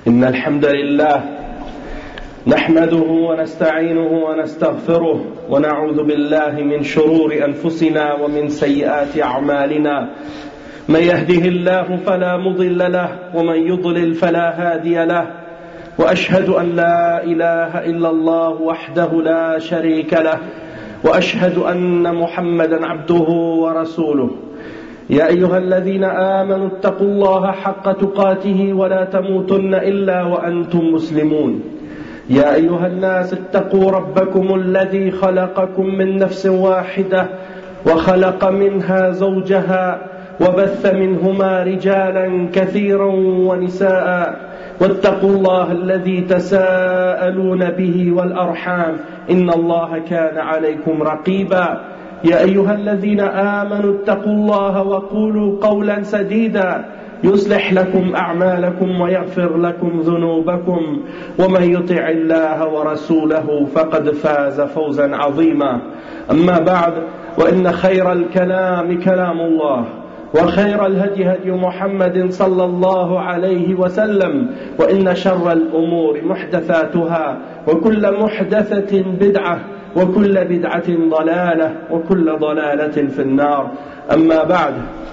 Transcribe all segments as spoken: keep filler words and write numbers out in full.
إن الحمد لله نحمده ونستعينه ونستغفره ونعوذ بالله من شرور أنفسنا ومن سيئات أعمالنا. من يهده الله فلا مضل له ومن يضلل فلا هادي له، وأشهد أن لا إله إلا الله وحده لا شريك له، وأشهد أن محمدا عبده ورسوله. يا أيها الذين آمنوا اتقوا الله حق تقاته ولا تموتن إلا وأنتم مسلمون. يا أيها الناس اتقوا ربكم الذي خلقكم من نفس واحدة وخلق منها زوجها وبث منهما رجالا كثيرا ونساء، واتقوا الله الذي تساءلون به والأرحام إن الله كان عليكم رقيبا. يا أيها الذين آمنوا اتقوا الله وقولوا قولا سديدا يصلح لكم أعمالكم ويغفر لكم ذنوبكم، ومن يطع الله ورسوله فقد فاز فوزا عظيما. أما بعد، وإن خير الكلام كلام الله، وخير الهدي هدي محمد صلى الله عليه وسلم، وإن شر الأمور محدثاتها، وكل محدثة بدعة، وكل بدعة ضلالة، وكل ضلالة في النار. أما بعد،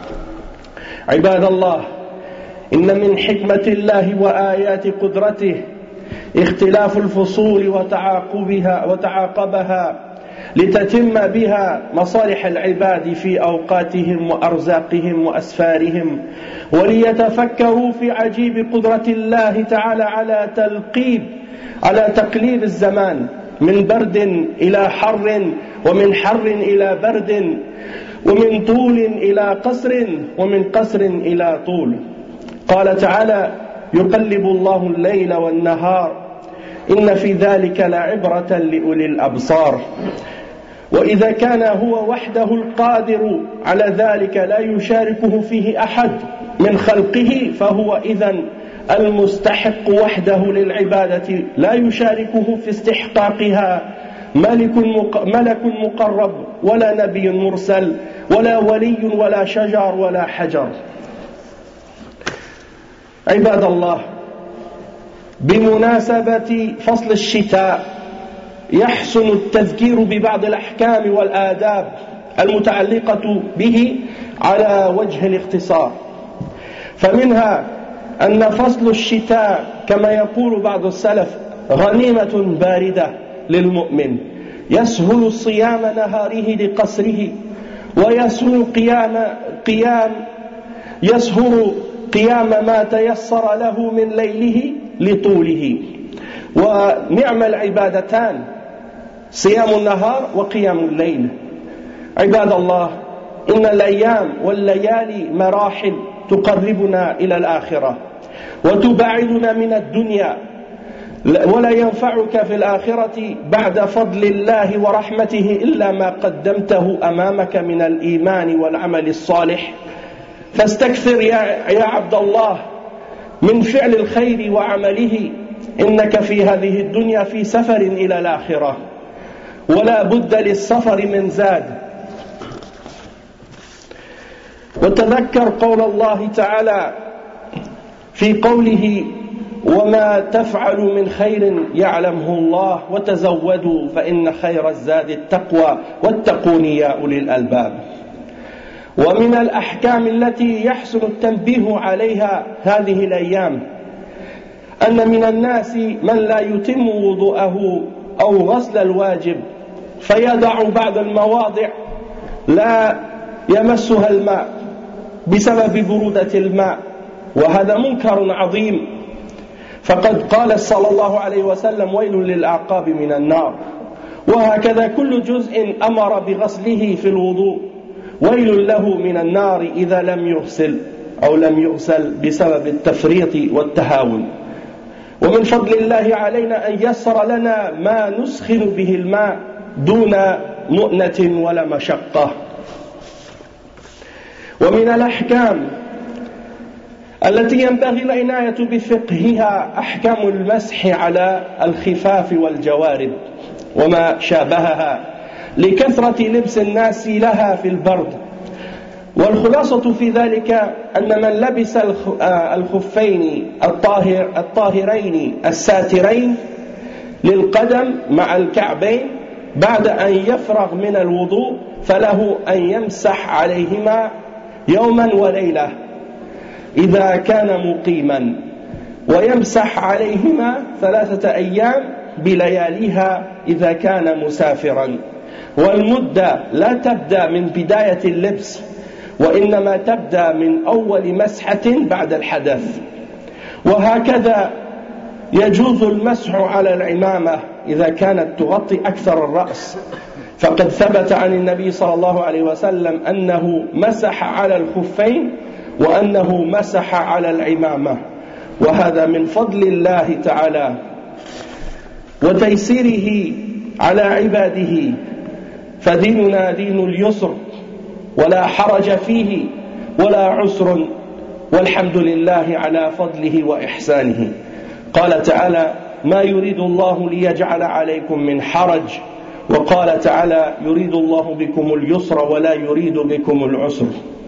عباد الله، إن من حكمة الله وآيات قدرته اختلاف الفصول وتعاقبها وتعاقبها لتتم بها مصالح العباد في أوقاتهم وأرزاقهم وأسفارهم، وليتفكروا في عجيب قدرة الله تعالى على تلقيب على تقليب الزمان من برد إلى حر، ومن حر إلى برد، ومن طول إلى قصر، ومن قصر إلى طول. قال تعالى: يقلب الله الليل والنهار إن في ذلك لعبرة لأولي الأبصار. وإذا كان هو وحده القادر على ذلك لا يشاركه فيه أحد من خلقه، فهو إذن المستحق وحده للعبادة لا يشاركه في استحقاقها ملك مقرب ولا نبي مرسل ولا ولي ولا شجر ولا حجر. عباد الله، بمناسبة فصل الشتاء يحسن التذكير ببعض الأحكام والآداب المتعلقة به على وجه الاختصار. فمنها أن فصل الشتاء كما يقول بعض السلف غنيمة باردة للمؤمن، يسهل صيام نهاره لقصره، ويسهل قيام قيام يسهل قيام ما تيسر له من ليله لطوله. ونعم العبادتان صيام النهار وقيام الليل. عباد الله، إن الأيام والليالي مراحل تقربنا إلى الآخرة وتبعدنا من الدنيا، ولا ينفعك في الآخرة بعد فضل الله ورحمته إلا ما قدمته أمامك من الإيمان والعمل الصالح. فاستكثر يا عبد الله من فعل الخير وعمله، إنك في هذه الدنيا في سفر إلى الآخرة، ولا بد للسفر من زاد. وتذكر قول الله تعالى في قوله: وما تفعل من خير يعلمه الله وتزودوا فإن خير الزاد التقوى واتقون يا أولي الألباب. ومن الأحكام التي يحسن التنبيه عليها هذه الأيام أن من الناس من لا يتم وضوءه أو غسل الواجب، فيضع بعض المواضع لا يمسها الماء بسبب برودة الماء، وهذا منكر عظيم. فقد قال صلى الله عليه وسلم: ويل للأعقاب من النار. وهكذا كل جزء أمر بغسله في الوضوء ويل له من النار إذا لم يغسل أو لم يغسل بسبب التفريط والتهاون. ومن فضل الله علينا أن يسر لنا ما نسخن به الماء دون مؤنة ولا مشقة. ومن الأحكام التي ينبغي العناية بفقهها أحكام المسح على الخفاف والجوارب وما شابهها لكثرة لبس الناس لها في البرد، والخلاصة في ذلك أن من لبس الخفين الطاهر الطاهرين الساترين للقدم مع الكعبين بعد أن يفرغ من الوضوء فله أن يمسح عليهما يوما وليلة إذا كان مقيما، ويمسح عليهما ثلاثة أيام بلياليها إذا كان مسافرا. والمدة لا تبدأ من بداية اللبس، وإنما تبدأ من أول مسحة بعد الحدث. وهكذا يجوز المسح على العمامة إذا كانت تغطي أكثر الرأس، فقد ثبت عن النبي صلى الله عليه وسلم أنه مسح على الخفين وأنه مسح على العمامة، وهذا من فضل الله تعالى وتيسيره على عباده، فديننا دين اليسر ولا حرج فيه ولا عسر، والحمد لله على فضله وإحسانه. قال تعالى: ما يريد الله ليجعل عليكم من حرج، وقال تعالى: يريد الله بكم اليسر ولا يريد بكم العسر.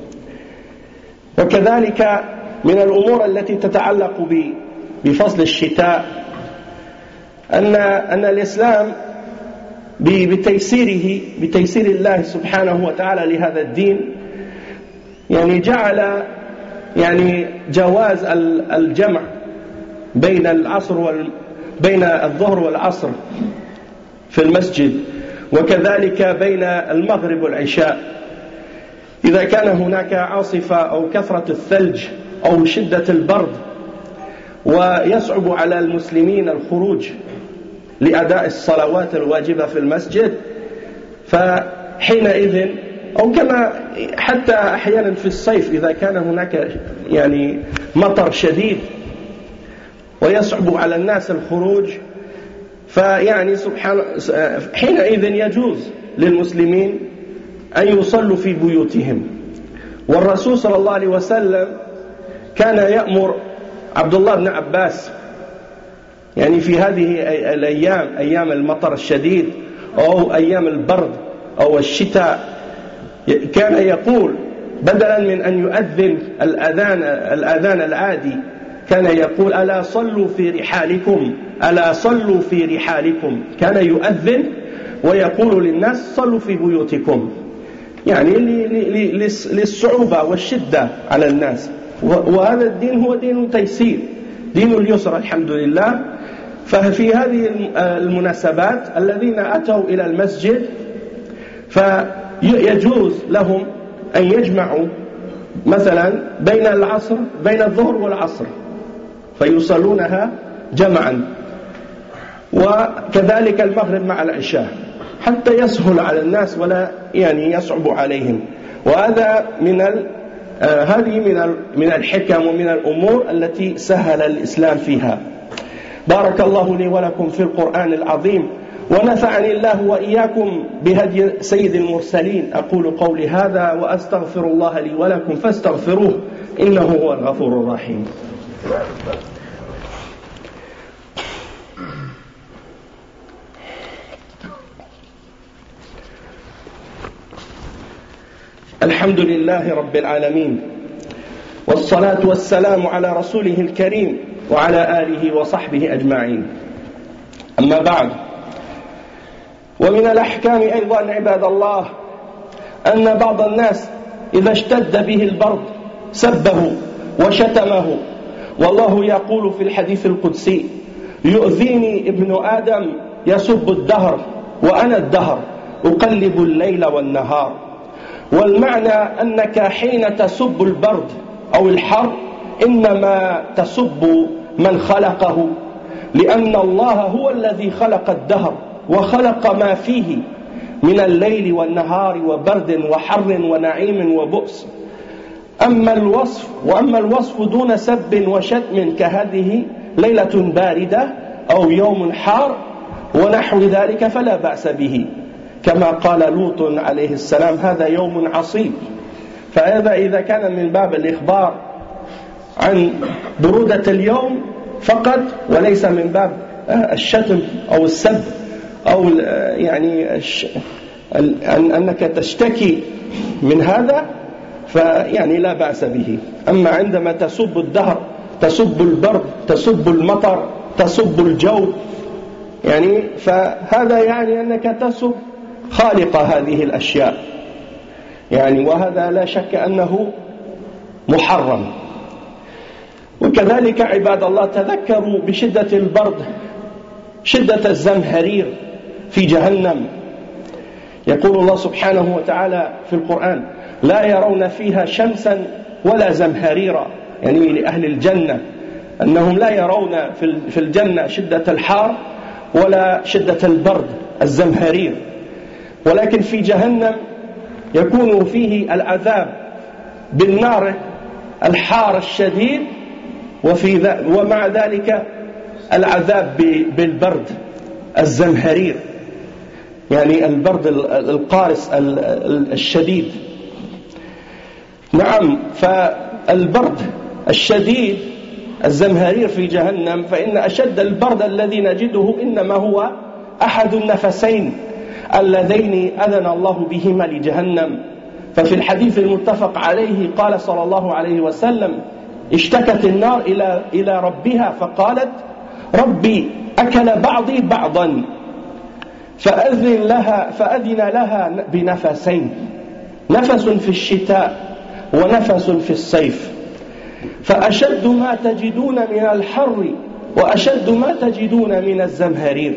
وكذلك من الأمور التي تتعلق بفصل الشتاء أن أن الإسلام بتيسيره بتيسير الله سبحانه وتعالى لهذا الدين يعني جعل يعني جواز الجمع بين العصر وال بين الظهر والعصر في المسجد، وكذلك بين المغرب والعشاء إذا كان هناك عاصفة أو كثرة الثلج أو شدة البرد ويصعب على المسلمين الخروج لأداء الصلوات الواجبة في المسجد، فحينئذ أو كما حتى أحيانا في الصيف إذا كان هناك يعني مطر شديد ويصعب على الناس الخروج، فيعني سبحان حينئذ يجوز للمسلمين أن يصلوا في بيوتهم. والرسول صلى الله عليه وسلم كان يأمر عبد الله بن عباس يعني في هذه الأيام أيام المطر الشديد أو أيام البرد أو الشتاء، كان يقول بدلا من أن يؤذن الأذان الأذان العادي كان يقول: ألا صلوا في رحالكم، ألا صلوا في رحالكم. كان يؤذن ويقول للناس: صلوا في بيوتكم، يعني للصعوبة والشدة على الناس. وهذا الدين هو دين تيسير، دين اليسر الحمد لله. ففي هذه المناسبات الذين أتوا إلى المسجد فيجوز لهم أن يجمعوا مثلا بين العصر بين الظهر والعصر فيصلونها جمعا، وكذلك المغرب مع العشاء حتى يسهل على الناس ولا يعني يصعب عليهم. وهذا من ال... آه هذه من ال... من الحكم ومن الأمور التي سهل الإسلام فيها. بارك الله لي ولكم في القرآن العظيم، ونفعني الله وإياكم بهدي سيد المرسلين. أقول قولي هذا وأستغفر الله لي ولكم فاستغفروه إنه هو الغفور الرحيم. الحمد لله رب العالمين، والصلاة والسلام على رسوله الكريم وعلى آله وصحبه أجمعين. أما بعد، ومن الأحكام أيضا عباد الله أن بعض الناس إذا اشتد به البرد سبه وشتمه، والله يقول في الحديث القدسي: يؤذيني ابن آدم يسب الدهر وأنا الدهر أقلب الليل والنهار. والمعنى أنك حين تسب البرد أو الحر إنما تسب من خلقه، لأن الله هو الذي خلق الدهر وخلق ما فيه من الليل والنهار وبرد وحر ونعيم وبؤس. أما الوصف وأما الوصف دون سب وشتم كهذه ليلة باردة أو يوم حار ونحو ذلك فلا بأس به، كما قال لوط عليه السلام: هذا يوم عصيب. فهذا إذا كان من باب الإخبار عن برودة اليوم فقط وليس من باب الشتم أو السب أو يعني أنك تشتكي من هذا، فيعني لا بأس به. أما عندما تسب الدهر، تسب البرد، تسب المطر، تسب الجو، يعني فهذا يعني أنك تسب خالق هذه الأشياء، يعني وهذا لا شك أنه محرم. وكذلك عباد الله تذكروا بشدة البرد، شدة الزمهرير في جهنم. يقول الله سبحانه وتعالى في القرآن: لا يرون فيها شمسا ولا زمهريرا، يعني لأهل الجنة أنهم لا يرون في الجنة شدة الحار ولا شدة البرد الزمهرير، ولكن في جهنم يكون فيه العذاب بالنار الحار الشديد، وفي ومع ذلك العذاب بالبرد الزمهرير، يعني البرد القارس الشديد. نعم، فالبرد الشديد الزمهرير في جهنم، فإن أشد البرد الذي نجده إنما هو أحد النفسين اللذين أذن الله بهما لجهنم. ففي الحديث المتفق عليه قال صلى الله عليه وسلم: اشتكت النار إلى إلى ربها فقالت: ربي أكل بعضي بعضا، فأذن لها فأذن لها بنفسين، نفس في الشتاء ونفس في الصيف، فأشد ما تجدون من الحر وأشد ما تجدون من الزمهرير.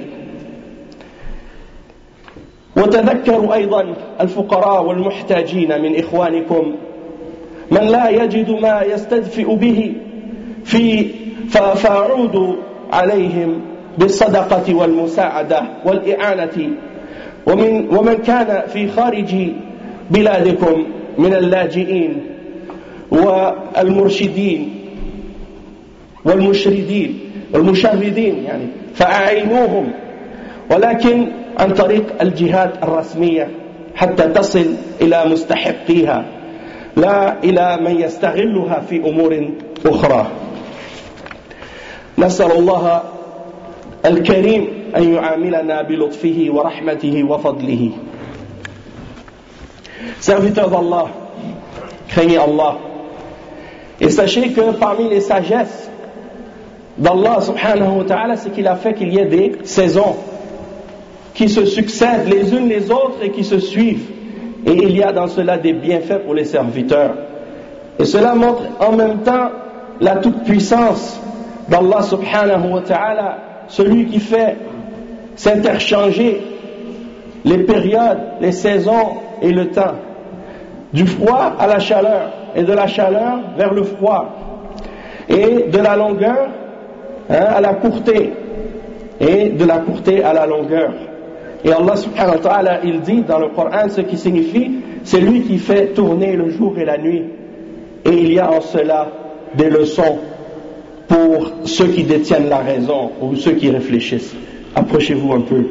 وتذكروا أيضا الفقراء والمحتاجين من إخوانكم، من لا يجد ما يستدفئ به في فأعودوا عليهم بالصدقة والمساعدة والإعانة. ومن ومن كان في خارج بلادكم من اللاجئين والمرشدين والمشردين والمشردين، يعني فأعينوهم، ولكن عن طريق الجهات الرسمية حتى تصل إلى مستحقيها، لا إلى من يستغلها في أمور أخرى. نسأل الله الكريم أن يعاملنا بلطفه ورحمته وفضله. Serviteurs d'Allah, craignez Allah. Et sachez que parmi les sagesses d'Allah subhanahu wa ta'ala, c'est qu'il a fait qu'il y ait des saisons qui se succèdent les unes les autres et qui se suivent. Et il y a dans cela des bienfaits pour les serviteurs. Et cela montre en même temps la toute-puissance d'Allah subhanahu wa ta'ala, celui qui fait s'interchanger les périodes, les saisons et le temps, du froid à la chaleur et de la chaleur vers le froid, et de la longueur hein, à la courteté, et de la courteté à la longueur. Et Allah subhanahu wa ta'ala, il dit dans le Coran ce qui signifie: c'est lui qui fait tourner le jour et la nuit, et il y a en cela des leçons pour ceux qui détiennent la raison ou ceux qui réfléchissent. Approchez-vous un peu.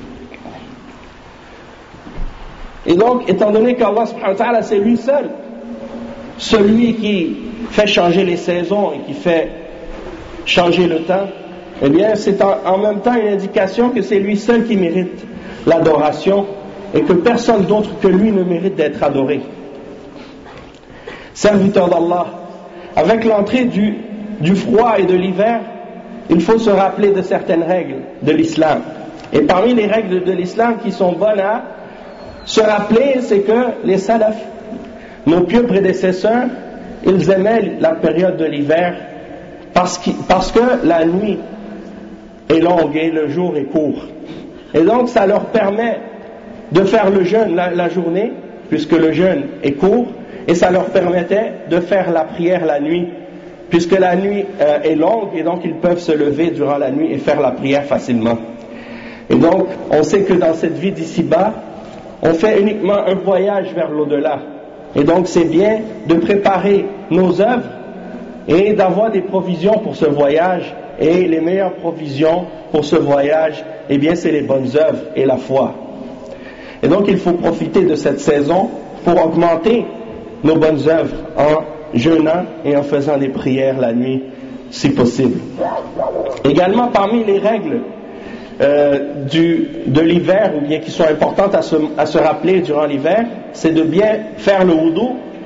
Et donc, étant donné qu'Allah subhanahu wa ta'ala, c'est lui seul, celui qui fait changer les saisons et qui fait changer le temps, eh bien, c'est en, en même temps une indication que c'est lui seul qui mérite l'adoration et que personne d'autre que lui ne mérite d'être adoré. Serviteur d'Allah, avec l'entrée du, du froid et de l'hiver, il faut se rappeler de certaines règles de l'islam. Et parmi les règles de l'islam qui sont bonnes à se rappeler, c'est que les salafs, nos pieux prédécesseurs, ils aimaient la période de l'hiver parce que, parce que la nuit est longue et le jour est court. Et donc ça leur permet de faire le jeûne la, la journée, puisque le jeûne est court, et ça leur permettait de faire la prière la nuit, puisque la nuit euh, est longue, et donc ils peuvent se lever durant la nuit et faire la prière facilement. Et donc on sait que dans cette vie d'ici-bas, on fait uniquement un voyage vers l'au-delà. Et donc c'est bien de préparer nos œuvres et d'avoir des provisions pour ce voyage. Et les meilleures provisions pour ce voyage, eh bien c'est les bonnes œuvres et la foi. Et donc il faut profiter de cette saison pour augmenter nos bonnes œuvres en jeûnant et en faisant des prières la nuit si possible. Également parmi les règles Euh, du, de l'hiver, ou bien qui sont importantes à se, à se rappeler durant l'hiver, c'est de bien faire le wudu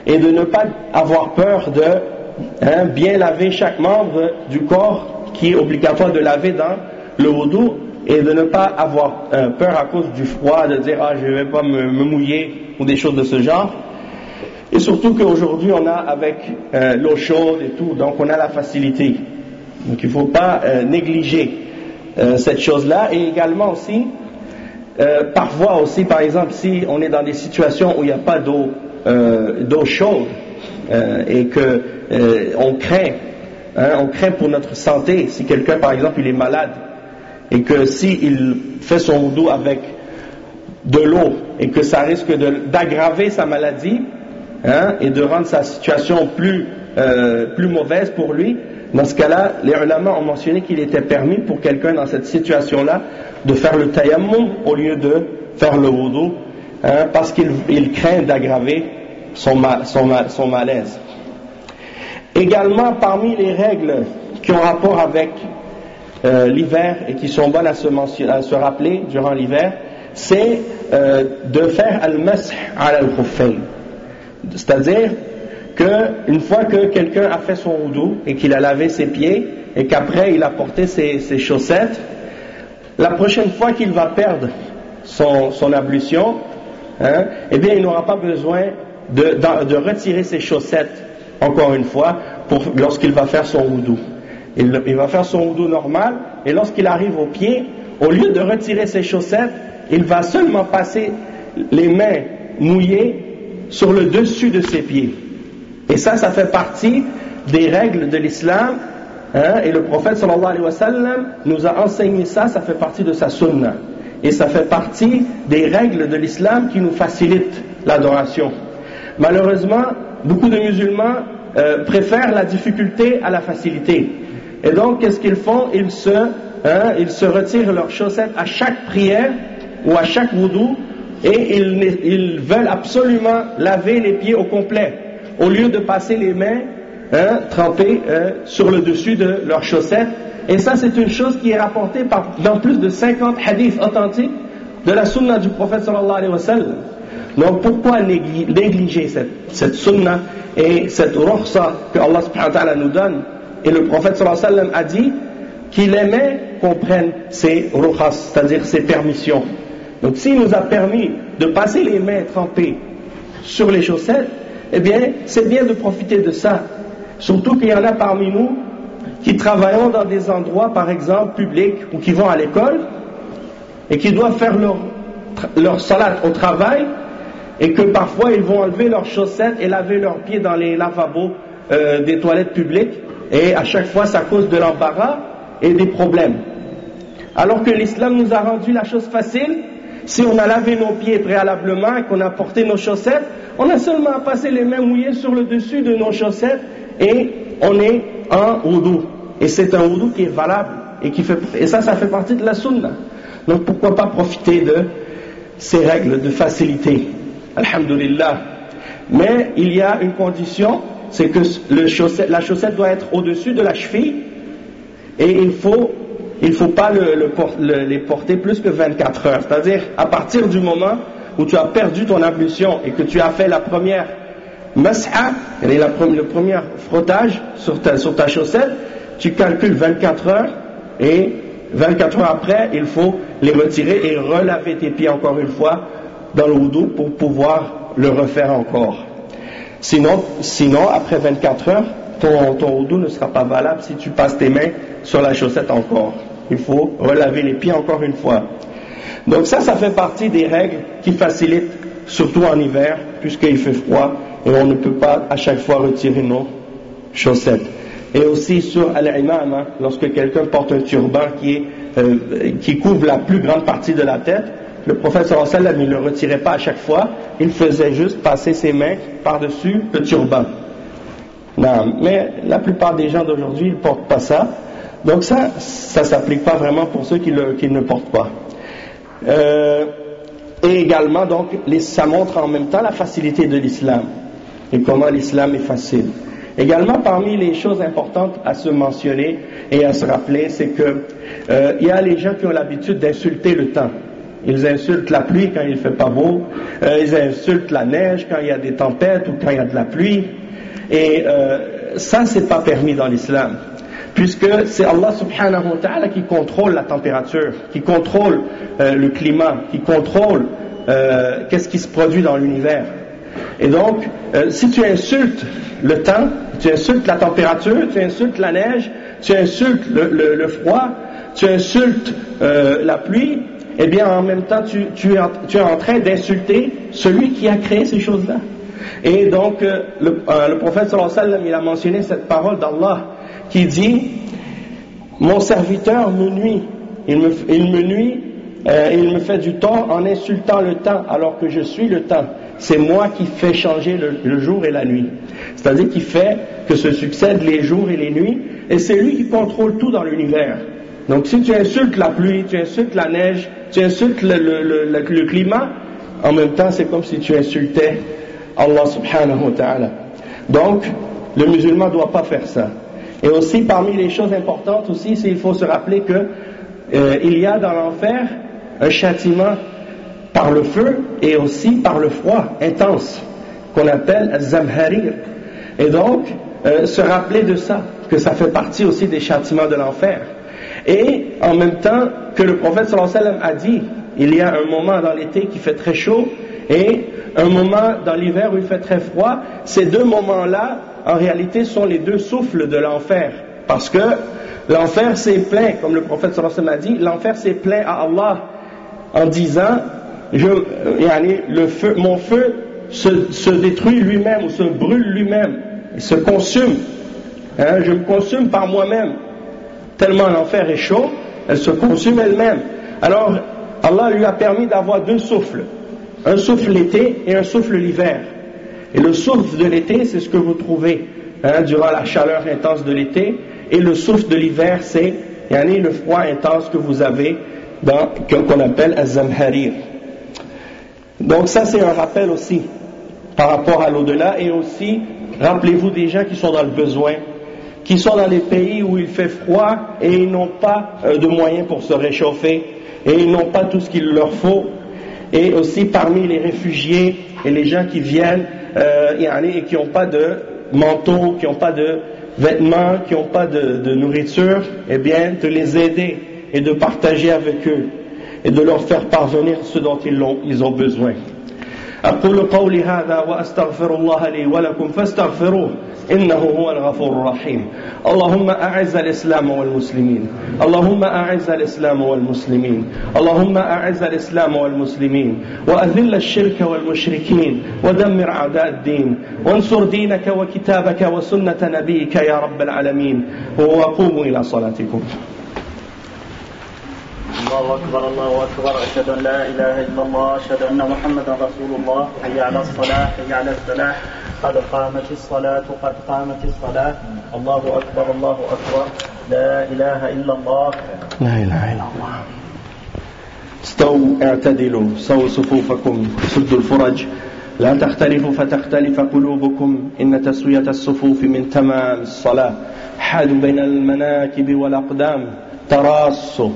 et de ne pas avoir peur de hein, bien laver chaque membre du corps qui est obligatoire de laver dans le wudu, et de ne pas avoir euh, peur à cause du froid, de dire ah je ne vais pas me, me mouiller ou des choses de ce genre. Et surtout qu'aujourd'hui on a avec euh, l'eau chaude et tout, donc on a la facilité. Donc il ne faut pas euh, négliger euh, cette chose-là. Et également aussi, euh, parfois aussi, par exemple, si on est dans des situations où il n'y a pas d'eau, euh, d'eau chaude euh, et que euh, on craint, hein, on craint pour notre santé. Si quelqu'un, par exemple, il est malade et que s'il fait son wudu avec de l'eau et que ça risque de, d'aggraver sa maladie, hein, et de rendre sa situation plus, euh, plus mauvaise pour lui, dans ce cas-là, les ulama ont mentionné qu'il était permis pour quelqu'un dans cette situation-là de faire le tayammum au lieu de faire le wudu, hein, parce qu'il il craint d'aggraver son, son, son malaise. Également, parmi les règles qui ont rapport avec euh, l'hiver et qui sont bonnes à se, mentionner, à se rappeler durant l'hiver, c'est euh, de faire al-masih ala al-khuffayn. C'est-à-dire qu'une fois que quelqu'un a fait son wudu et qu'il a lavé ses pieds et qu'après il a porté ses, ses chaussettes, la prochaine fois qu'il va perdre son, son ablution, hein, eh bien il n'aura pas besoin de, de, de retirer ses chaussettes encore une fois pour, lorsqu'il va faire son wudu. Il, il va faire son wudu normal, et lorsqu'il arrive au pied, au lieu de retirer ses chaussettes, il va seulement passer les mains mouillées sur le dessus de ses pieds. Et ça, ça fait partie des règles de l'islam, hein, et le prophète sallallahu alayhi wa sallam nous a enseigné ça, ça fait partie de sa sunna. Et ça fait partie des règles de l'islam qui nous facilitent l'adoration. Malheureusement, beaucoup de musulmans euh, préfèrent la difficulté à la facilité. Et donc, qu'est-ce qu'ils font? Ils se, hein, ils se retirent leurs chaussettes à chaque prière ou à chaque wudu, et ils, ils veulent absolument laver les pieds au complet, au lieu de passer les mains hein, trempées euh, sur le dessus de leurs chaussettes. Et ça, c'est une chose qui est rapportée par, dans plus de cinquante hadiths authentiques de la sunna du prophète sallallahu alayhi wa sallam. Donc pourquoi négliger cette, cette sunna et cette rukhsa que Allah subhanahu wa ta'ala nous donne? Et le prophète sallallahu alayhi wa sallam a dit qu'il aimait qu'on prenne ces rukhas, c'est-à-dire ces permissions. Donc s'il nous a permis de passer les mains trempées sur les chaussettes, eh bien c'est bien de profiter de ça. Surtout qu'il y en a parmi nous qui travaillent dans des endroits, par exemple, publics, ou qui vont à l'école, et qui doivent faire leur, leur salat au travail, et que parfois ils vont enlever leurs chaussettes et laver leurs pieds dans les lavabos euh, des toilettes publiques, et à chaque fois ça cause de l'embarras et des problèmes. Alors que l'islam nous a rendu la chose facile. Si on a lavé nos pieds préalablement et qu'on a porté nos chaussettes, on a seulement à passer les mains mouillées sur le dessus de nos chaussettes et on est en wudu. Et c'est un wudu qui est valable et, qui fait, et ça, ça fait partie de la sunna. Donc pourquoi pas profiter de ces règles de facilité. Alhamdulillah. Mais il y a une condition, c'est que le chaussette, la chaussette doit être au-dessus de la cheville, et il faut il ne faut pas le, le, le, les porter plus que vingt-quatre heures. C'est-à-dire, à partir du moment où tu as perdu ton ablution et que tu as fait la première mas'a, la, le premier frottage sur ta, sur ta chaussette, tu calcules vingt-quatre heures, et vingt-quatre heures après, il faut les retirer et relaver tes pieds encore une fois dans le wudu pour pouvoir le refaire encore. Sinon, sinon après vingt-quatre heures, ton, ton wudu ne sera pas valable si tu passes tes mains sur la chaussette encore. Il faut relaver les pieds encore une fois. Donc ça, ça fait partie des règles qui facilitent, surtout en hiver, puisqu'il fait froid et on ne peut pas à chaque fois retirer nos chaussettes. Et aussi sur al-imama, lorsque quelqu'un porte un turban qui, est, euh, qui couvre la plus grande partie de la tête, le prophète sallallahu alayhi wa sallam, il ne le retirait pas à chaque fois, il faisait juste passer ses mains par-dessus le turban. Non, mais la plupart des gens d'aujourd'hui, ils ne portent pas ça. Donc ça, ça ne s'applique pas vraiment pour ceux qui, le, qui ne portent pas. Euh, et également, donc, les, ça montre en même temps la facilité de l'islam et comment l'islam est facile. Également, parmi les choses importantes à se mentionner et à se rappeler, c'est que euh, il y a les gens qui ont l'habitude d'insulter le temps Ils insultent la pluie quand il ne fait pas beau, euh, ils insultent la neige quand il y a des tempêtes ou quand il y a de la pluie. Et euh, ça, c'est pas permis dans l'islam, puisque c'est Allah subhanahu wa ta'ala qui contrôle la température, qui contrôle euh, le climat, qui contrôle euh, qu'est-ce qui se produit dans l'univers. Et donc, euh, si tu insultes le temps, tu insultes la température, tu insultes la neige, tu insultes le, le, le froid, tu insultes euh, la pluie, eh bien en même temps tu, tu, es, en, tu es en train d'insulter celui qui a créé ces choses-là. Et donc euh, le, euh, le prophète sallallahu alayhi wa sallam, il a mentionné cette parole d'Allah qui dit: mon serviteur me nuit, il me, il me nuit, euh, il me fait du tort en insultant le temps alors que je suis le temps. C'est moi qui fais changer le, le jour et la nuit. C'est-à-dire qui fait que se succèdent les jours et les nuits, et c'est lui qui contrôle tout dans l'univers. Donc si tu insultes la pluie, tu insultes la neige, tu insultes le, le, le, le, le climat, en même temps c'est comme si tu insultais Allah subhanahu wa ta'ala. Donc le musulman ne doit pas faire ça. Et aussi parmi les choses importantes aussi, c'est il faut se rappeler que euh, il y a dans l'enfer un châtiment par le feu et aussi par le froid intense qu'on appelle az-zamharir. Et donc euh, se rappeler de ça, que ça fait partie aussi des châtiments de l'enfer. Et en même temps que le prophète sallallahu alayhi wa sallam a dit, il y a un moment dans l'été qui fait très chaud et un moment dans l'hiver où il fait très froid. Ces deux moments-là en réalité sont les deux souffles de l'enfer, parce que l'enfer s'est plaint, comme le prophète sallallahu alayhi wa sallam a dit, l'enfer s'est plaint à Allah en disant: je, yani, le feu, mon feu se, se détruit lui-même ou se brûle lui-même, il se consume, hein, je me consume par moi-même, tellement l'enfer est chaud, elle se consume elle-même. Alors Allah lui a permis d'avoir deux souffles, un souffle l'été et un souffle l'hiver. Et le souffle de l'été, c'est ce que vous trouvez hein, durant la chaleur intense de l'été, et le souffle de l'hiver, c'est yani, le froid intense que vous avez dans, qu'on appelle az-zamharir. Donc ça c'est un rappel aussi par rapport à l'au-delà. Et aussi rappelez-vous des gens qui sont dans le besoin, qui sont dans les pays où il fait froid et ils n'ont pas euh, de moyens pour se réchauffer et ils n'ont pas tout ce qu'il leur faut. Et aussi parmi les réfugiés et les gens qui viennent euh, y aller et qui n'ont pas de manteau, qui n'ont pas de vêtements, qui n'ont pas de, de nourriture, eh bien de les aider et de partager avec eux et de leur faire parvenir ce dont ils ont, ils ont besoin. أقول قولي هذا وأستغفر الله لي ولكم فاستغفروه إنه هو الغفور الرحيم. اللهم أعز الإسلام والمسلمين، اللهم أعز الإسلام والمسلمين، اللهم أعز الإسلام والمسلمين وأذل الشرك والمشركين ودمر أعداء الدين وانصر دينك وكتابك وسنة نبيك يا رب العالمين. وقوموا إلى صلاتكم. الله أكبر الله أكبر أشهد أن لا إله إلا الله أشهد أن محمدا رسول الله. حي على الصلاة حي على الفلاح قد قامت الصلاة قد قامت الصلاة. الله أكبر الله أكبر لا إله إلا الله لا إله إلا الله. استووا اعتدلوا سووا صفوفكم سدوا الفرج لا تختلفوا فتختلف قلوبكم إن تسوية الصفوف من تمام الصلاة. حادوا بين المناكب والأقدام تراصوا.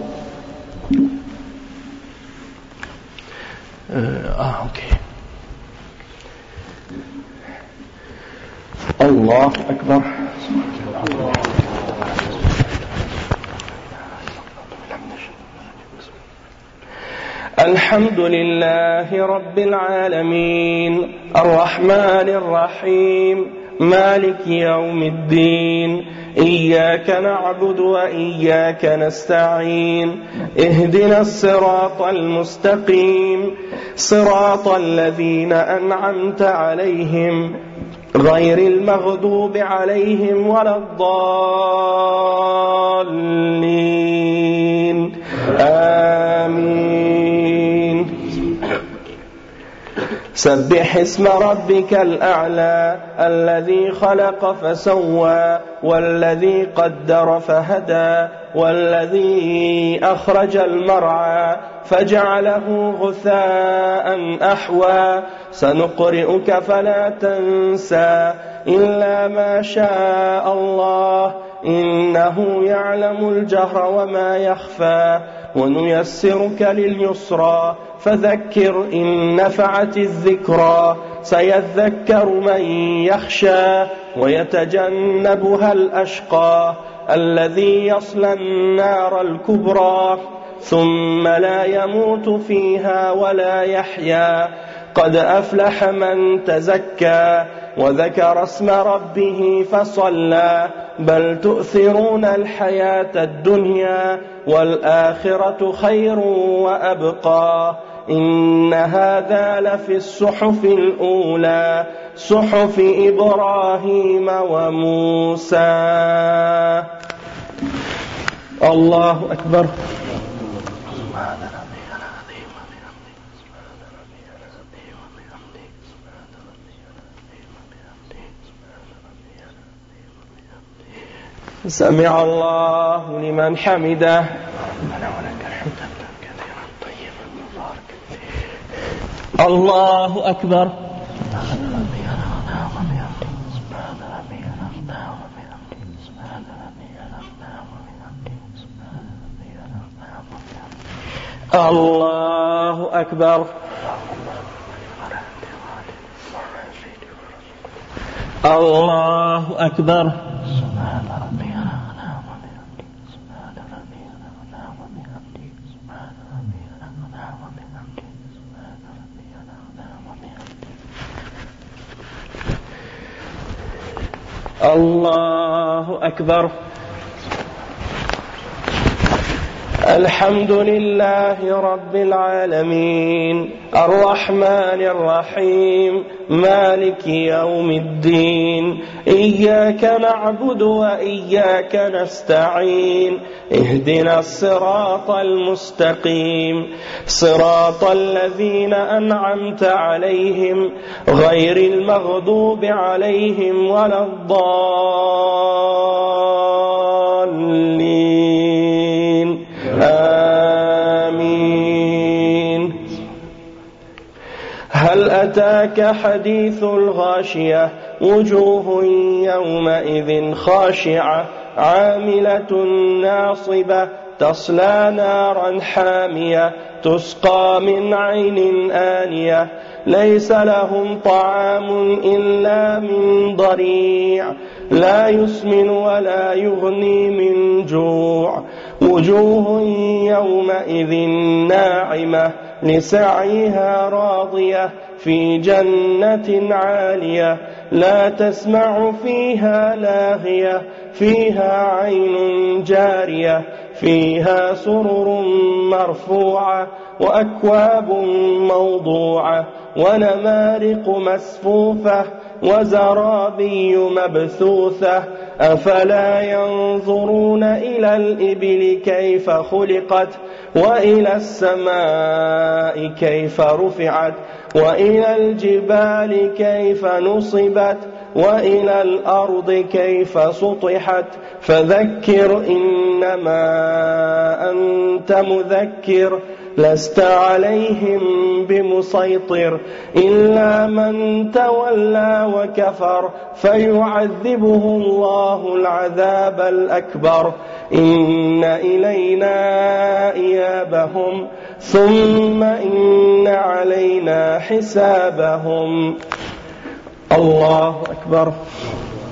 Euh, ah, ok. Allah Akbar. الحمد لله رب العالمين الرحمن الرحيم مالك يوم الدين إياك نعبد وإياك نستعين اهدنا الصراط المستقيم صراط الذين أنعمت عليهم غير المغضوب عليهم ولا الضالين آمين. سبح اسم ربك الأعلى الذي خلق فسوى والذي قدر فهدى والذي أخرج المرعى فجعله غثاء أحوى سنقرئك فلا تنسى إلا ما شاء الله إنه يعلم الجهر وما يخفى ونيسرك لليسرى فذكر إن نفعت الذكرى سيذكر من يخشى ويتجنبها الأشقى الذي يصلى النار الكبرى ثم لا يموت فيها ولا يحيا قد أفلح من تزكى وذكر اسم ربه فصلى بل تؤثرون الحياة الدنيا والآخرة خير وأبقى إن هذا لفي الصحف الأولى صحف إبراهيم وموسى. الله أكبر. سمع الله لمن حمده ربنا ولك الحمد كثيرا طيبا مباركا فيه. الله أكبر. الله أكبر. الله أكبر. الله أكبر. الحمد لله رب العالمين الرحمن الرحيم مالك يوم الدين إياك نعبد وإياك نستعين اهدنا الصراط المستقيم صراط الذين أنعمت عليهم غير المغضوب عليهم ولا الضالين آمين. هل أتاك حديث الغاشية وجوه يومئذ خاشعة عاملة ناصبة تصلى نارا حامية تسقى من عين آنية ليس لهم طعام إلا من ضريع لا يسمن ولا يغني من جوع وجوه يومئذ ناعمة لسعيها راضية في جنة عالية لا تسمع فيها لاغية فيها عين جارية فيها سرر مرفوعة وأكواب موضوعة ونمارق مسفوفة وزرابي مبثوثة أفلا ينظرون إلى الإبل كيف خلقت وإلى السماء كيف رفعت وإلى الجبال كيف نصبت وإلى الأرض كيف سطحت فذكر إنما أنت مذكر لست عليهم بمسيطر إلا من تولى وكفر فيعذبه الله العذاب الأكبر إن إلينا إيابهم ثم إن علينا حسابهم. الله أكبر.